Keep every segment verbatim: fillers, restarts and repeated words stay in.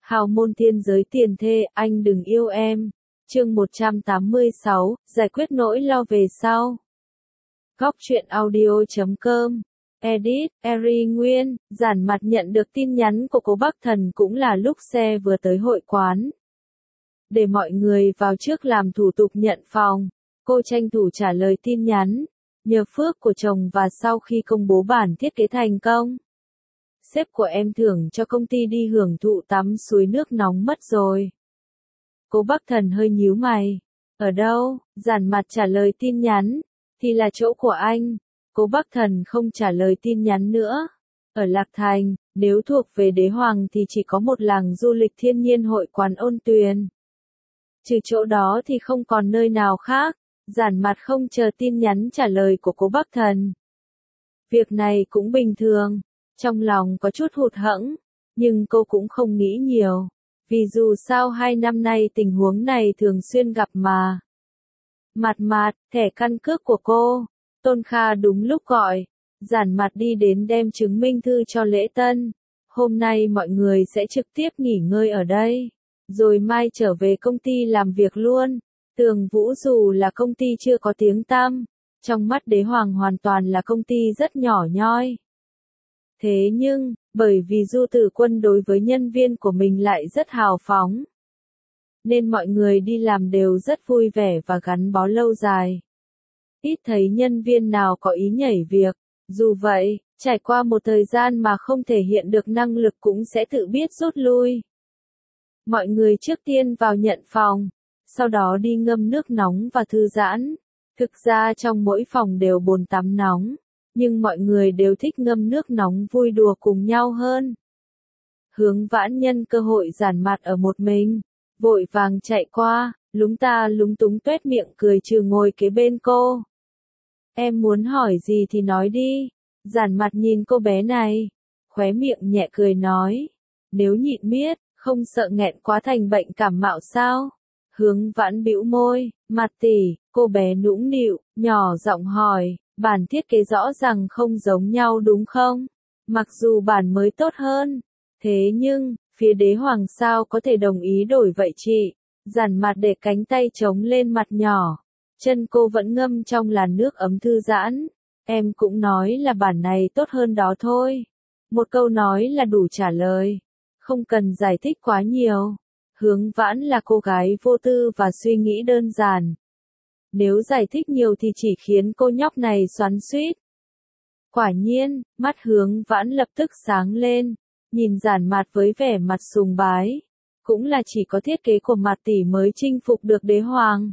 Hào môn thiên giới tiền thê, anh đừng yêu em. Chương một trăm tám mươi sáu, giải quyết nỗi lo về sau. Góc truyện audio chấm com. Edit, Eri Nguyên, giản mặt nhận được tin nhắn của cô Bắc Thần cũng là lúc xe vừa tới hội quán. Để mọi người vào trước làm thủ tục nhận phòng, cô tranh thủ trả lời tin nhắn. Nhờ phước của chồng và sau khi công bố bản thiết kế thành công, sếp của em thưởng cho công ty đi hưởng thụ tắm suối nước nóng mất rồi. Cô Bắc Thần hơi nhíu mày. Ở đâu? Giản mặt trả lời tin nhắn. Thì là chỗ của anh. Cô Bắc Thần không trả lời tin nhắn nữa. Ở Lạc Thành, nếu thuộc về đế hoàng thì chỉ có một làng du lịch thiên nhiên hội quán Ôn Tuyền. Trừ chỗ đó thì không còn nơi nào khác. Giản mặt không chờ tin nhắn trả lời của cô Bắc Thần. Việc này cũng bình thường. Trong lòng có chút hụt hẫng, nhưng cô cũng không nghĩ nhiều. Vì dù sao hai năm nay tình huống này thường xuyên gặp mà. Mặt mặt, thẻ căn cước của cô. Tôn Kha đúng lúc gọi. Giản mặt đi đến đem chứng minh thư cho lễ tân. Hôm nay mọi người sẽ trực tiếp nghỉ ngơi ở đây. Rồi mai trở về công ty làm việc luôn. Tường Vũ dù là công ty chưa có tiếng tăm, trong mắt đế hoàng hoàn toàn là công ty rất nhỏ nhoi. Thế nhưng, bởi vì Du Tử Quân đối với nhân viên của mình lại rất hào phóng, nên mọi người đi làm đều rất vui vẻ và gắn bó lâu dài. Ít thấy nhân viên nào có ý nhảy việc. Dù vậy, trải qua một thời gian mà không thể hiện được năng lực cũng sẽ tự biết rút lui. Mọi người trước tiên vào nhận phòng, sau đó đi ngâm nước nóng và thư giãn. Thực ra trong mỗi phòng đều bồn tắm nóng, nhưng mọi người đều thích ngâm nước nóng vui đùa cùng nhau hơn. Hướng Vãn nhân cơ hội giản mặt ở một mình, vội vàng chạy qua, lúng ta lúng túng tuét miệng cười trừ ngồi kế bên cô. Em muốn hỏi gì thì nói đi. Giản mặt nhìn cô bé này, khóe miệng nhẹ cười nói. Nếu nhịn miết, không sợ nghẹn quá thành bệnh cảm mạo sao? Hướng Vãn bĩu môi, mặt tỉ, cô bé nũng nịu, nhỏ giọng hỏi, bản thiết kế rõ ràng không giống nhau đúng không? Mặc dù bản mới tốt hơn, thế nhưng, phía đế hoàng sao có thể đồng ý đổi vậy chị? Giản mặt để cánh tay trống lên mặt nhỏ, chân cô vẫn ngâm trong làn nước ấm thư giãn. Em cũng nói là bản này tốt hơn đó thôi. Một câu nói là đủ trả lời, không cần giải thích quá nhiều. Hướng Vãn là cô gái vô tư và suy nghĩ đơn giản. Nếu giải thích nhiều thì chỉ khiến cô nhóc này xoắn xuýt. Quả nhiên, mắt Hướng Vãn lập tức sáng lên, nhìn giản mặt với vẻ mặt sùng bái. Cũng là chỉ có thiết kế của mặt tỷ mới chinh phục được đế hoàng.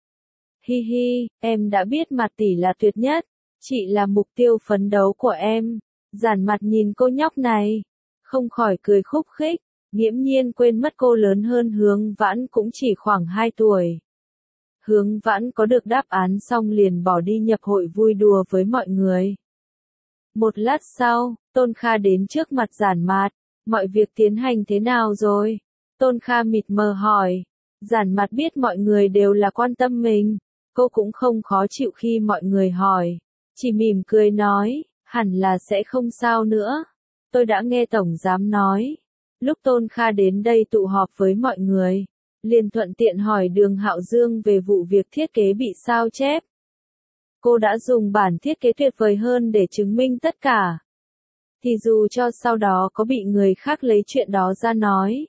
Hi hi, em đã biết mặt tỷ là tuyệt nhất, chị là mục tiêu phấn đấu của em. Giản mặt nhìn cô nhóc này, không khỏi cười khúc khích. Nghiễm nhiên quên mất cô lớn hơn Hướng Vãn cũng chỉ khoảng hai tuổi. Hướng Vãn có được đáp án xong liền bỏ đi nhập hội vui đùa với mọi người. Một lát sau, Tôn Kha đến trước mặt giản mặt. Mọi việc tiến hành thế nào rồi? Tôn Kha mịt mờ hỏi. Giản mặt biết mọi người đều là quan tâm mình. Cô cũng không khó chịu khi mọi người hỏi. Chỉ mỉm cười nói, hẳn là sẽ không sao nữa. Tôi đã nghe Tổng Giám nói. Lúc Tôn Kha đến đây tụ họp với mọi người, liền thuận tiện hỏi Đường Hạo Dương về vụ việc thiết kế bị sao chép. Cô đã dùng bản thiết kế tuyệt vời hơn để chứng minh tất cả. Thì dù cho sau đó có bị người khác lấy chuyện đó ra nói,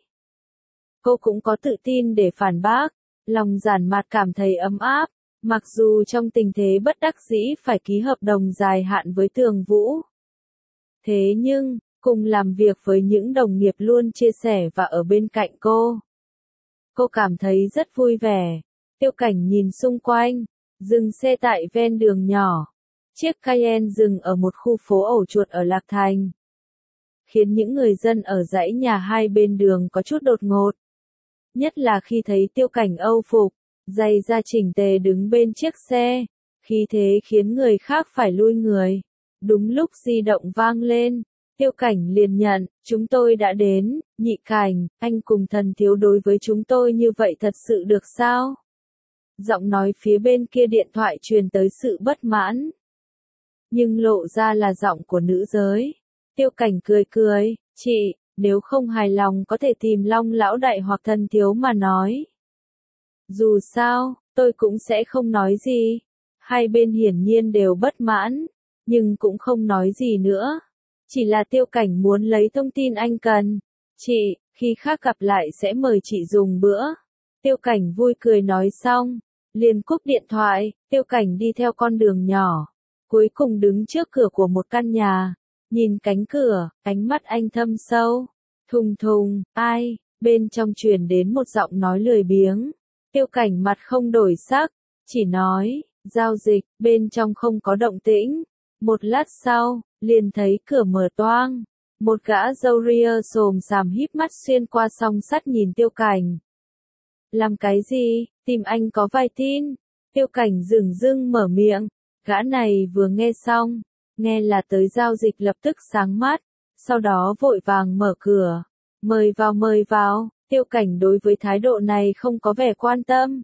cô cũng có tự tin để phản bác. Lòng giản mặt cảm thấy ấm áp, mặc dù trong tình thế bất đắc dĩ phải ký hợp đồng dài hạn với Tường Vũ. Thế nhưng, cùng làm việc với những đồng nghiệp luôn chia sẻ và ở bên cạnh cô, cô cảm thấy rất vui vẻ. Tiêu Cảnh nhìn xung quanh, dừng xe tại ven đường nhỏ. Chiếc Cayenne dừng ở một khu phố ổ chuột ở Lạc Thành, khiến những người dân ở dãy nhà hai bên đường có chút đột ngột. Nhất là khi thấy Tiêu Cảnh âu phục, giày da chỉnh tề đứng bên chiếc xe, khí thế khiến người khác phải lui người. Đúng lúc di động vang lên, Tiêu Cảnh liền nhận, chúng tôi đã đến. Nhị Cảnh, anh cùng Thần Thiếu đối với chúng tôi như vậy thật sự được sao? Giọng nói phía bên kia điện thoại truyền tới sự bất mãn, nhưng lộ ra là giọng của nữ giới. Tiêu Cảnh cười cười, chị, nếu không hài lòng có thể tìm Long lão đại hoặc Thần thiếu mà nói. Dù sao, tôi cũng sẽ không nói gì. Hai bên hiển nhiên đều bất mãn, nhưng cũng không nói gì nữa. Chỉ là Tiêu Cảnh muốn lấy thông tin anh cần. Chị, khi khác gặp lại sẽ mời chị dùng bữa. Tiêu Cảnh vui cười nói xong, liền cúp điện thoại. Tiêu Cảnh đi theo con đường nhỏ, cuối cùng đứng trước cửa của một căn nhà, nhìn cánh cửa, ánh mắt anh thâm sâu. Thùng thùng, ai? Bên trong truyền đến một giọng nói lười biếng. Tiêu Cảnh mặt không đổi sắc, chỉ nói, giao dịch. Bên trong không có động tĩnh. Một lát sau, liền thấy cửa mở toang. Một gã râu ria xồm xàm híp mắt xuyên qua song sắt nhìn Tiêu Cảnh. Làm cái gì? Tìm anh có vài tin. Tiêu Cảnh dửng dưng mở miệng. Gã này vừa nghe xong, nghe là tới giao dịch lập tức sáng mắt, sau đó vội vàng mở cửa. Mời vào mời vào. Tiêu Cảnh đối với thái độ này không có vẻ quan tâm.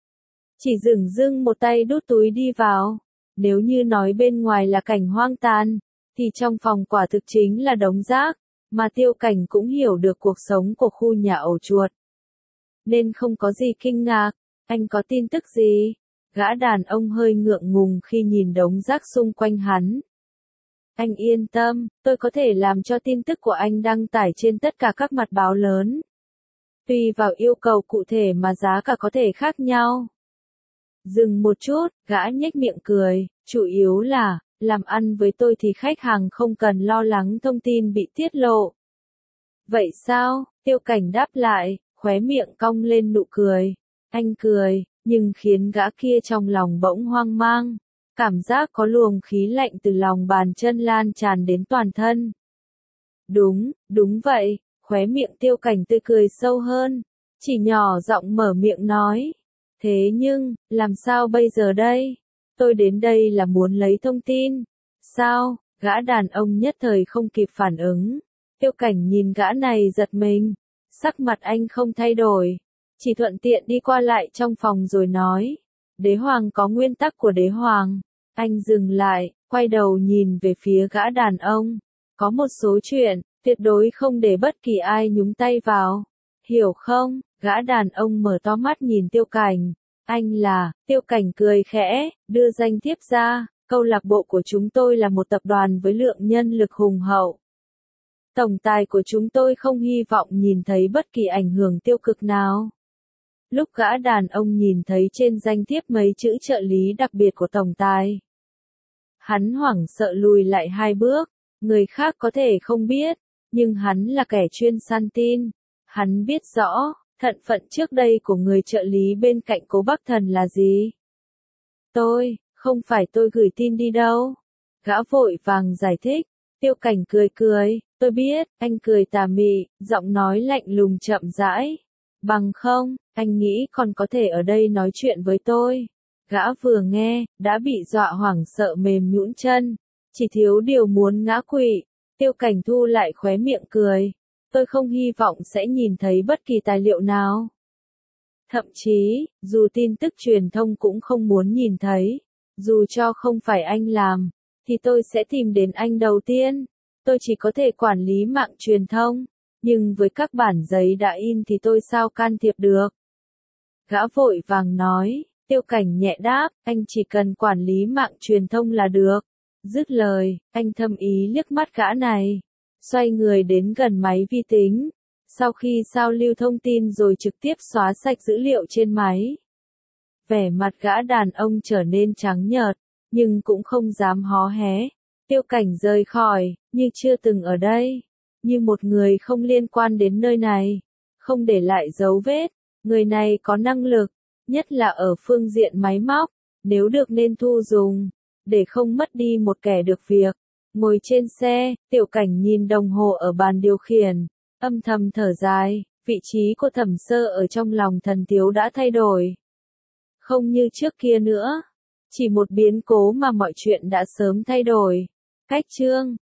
Chỉ dửng dưng một tay đút túi đi vào. Nếu như nói bên ngoài là cảnh hoang tàn, thì trong phòng quả thực chính là đống rác, mà Tiêu Cảnh cũng hiểu được cuộc sống của khu nhà ổ chuột. Nên không có gì kinh ngạc. Anh có tin tức gì? Gã đàn ông hơi ngượng ngùng khi nhìn đống rác xung quanh hắn. Anh yên tâm, tôi có thể làm cho tin tức của anh đăng tải trên tất cả các mặt báo lớn. Tùy vào yêu cầu cụ thể mà giá cả có thể khác nhau. Dừng một chút, gã nhếch miệng cười, chủ yếu là, làm ăn với tôi thì khách hàng không cần lo lắng thông tin bị tiết lộ. Vậy sao? Tiêu Cảnh đáp lại, khóe miệng cong lên nụ cười. Anh cười, nhưng khiến gã kia trong lòng bỗng hoang mang. Cảm giác có luồng khí lạnh từ lòng bàn chân lan tràn đến toàn thân. Đúng, đúng vậy, khóe miệng Tiêu Cảnh tươi cười sâu hơn. Chỉ nhỏ giọng mở miệng nói. Thế nhưng, làm sao bây giờ đây? Tôi đến đây là muốn lấy thông tin. Sao? Gã đàn ông nhất thời không kịp phản ứng. Tiêu Cảnh nhìn gã này giật mình. Sắc mặt anh không thay đổi. Chỉ thuận tiện đi qua lại trong phòng rồi nói. Đế hoàng có nguyên tắc của đế hoàng. Anh dừng lại, quay đầu nhìn về phía gã đàn ông. Có một số chuyện, tuyệt đối không để bất kỳ ai nhúng tay vào. Hiểu không? Gã đàn ông mở to mắt nhìn Tiêu Cảnh. Anh là, Tiêu Cảnh cười khẽ, đưa danh thiếp ra. Câu lạc bộ của chúng tôi là một tập đoàn với lượng nhân lực hùng hậu. Tổng tài của chúng tôi không hy vọng nhìn thấy bất kỳ ảnh hưởng tiêu cực nào. Lúc gã đàn ông nhìn thấy trên danh thiếp mấy chữ trợ lý đặc biệt của tổng tài, hắn hoảng sợ lùi lại hai bước. Người khác có thể không biết, nhưng hắn là kẻ chuyên săn tin. Hắn biết rõ, thân phận trước đây của người trợ lý bên cạnh Cố Bắc Thần là gì. Tôi, không phải tôi gửi tin đi đâu. Gã vội vàng giải thích. Tiêu Cảnh cười cười, tôi biết, anh cười tà mị, giọng nói lạnh lùng chậm rãi. Bằng không, anh nghĩ còn có thể ở đây nói chuyện với tôi. Gã vừa nghe, đã bị dọa hoảng sợ mềm nhũn chân, chỉ thiếu điều muốn ngã quỵ. Tiêu Cảnh thu lại khóe miệng cười. Tôi không hy vọng sẽ nhìn thấy bất kỳ tài liệu nào. Thậm chí, dù tin tức truyền thông cũng không muốn nhìn thấy. Dù cho không phải anh làm, thì tôi sẽ tìm đến anh đầu tiên. Tôi chỉ có thể quản lý mạng truyền thông, nhưng với các bản giấy đã in thì tôi sao can thiệp được. Gã vội vàng nói. Tiêu Cảnh nhẹ đáp, anh chỉ cần quản lý mạng truyền thông là được. Dứt lời, anh thâm ý liếc mắt gã này, xoay người đến gần máy vi tính. Sau khi sao lưu thông tin rồi trực tiếp xóa sạch dữ liệu trên máy. Vẻ mặt gã đàn ông trở nên trắng nhợt, nhưng cũng không dám hó hé. Tiêu Cảnh rời khỏi, như chưa từng ở đây, như một người không liên quan đến nơi này, không để lại dấu vết. Người này có năng lực, nhất là ở phương diện máy móc, nếu được nên thu dùng, để không mất đi một kẻ được việc. Ngồi trên xe, Tiêu Cảnh nhìn đồng hồ ở bàn điều khiển, âm thầm thở dài, vị trí của Thẩm Sơ ở trong lòng Thần Tiếu đã thay đổi. Không như trước kia nữa, chỉ một biến cố mà mọi chuyện đã sớm thay đổi. Cách chương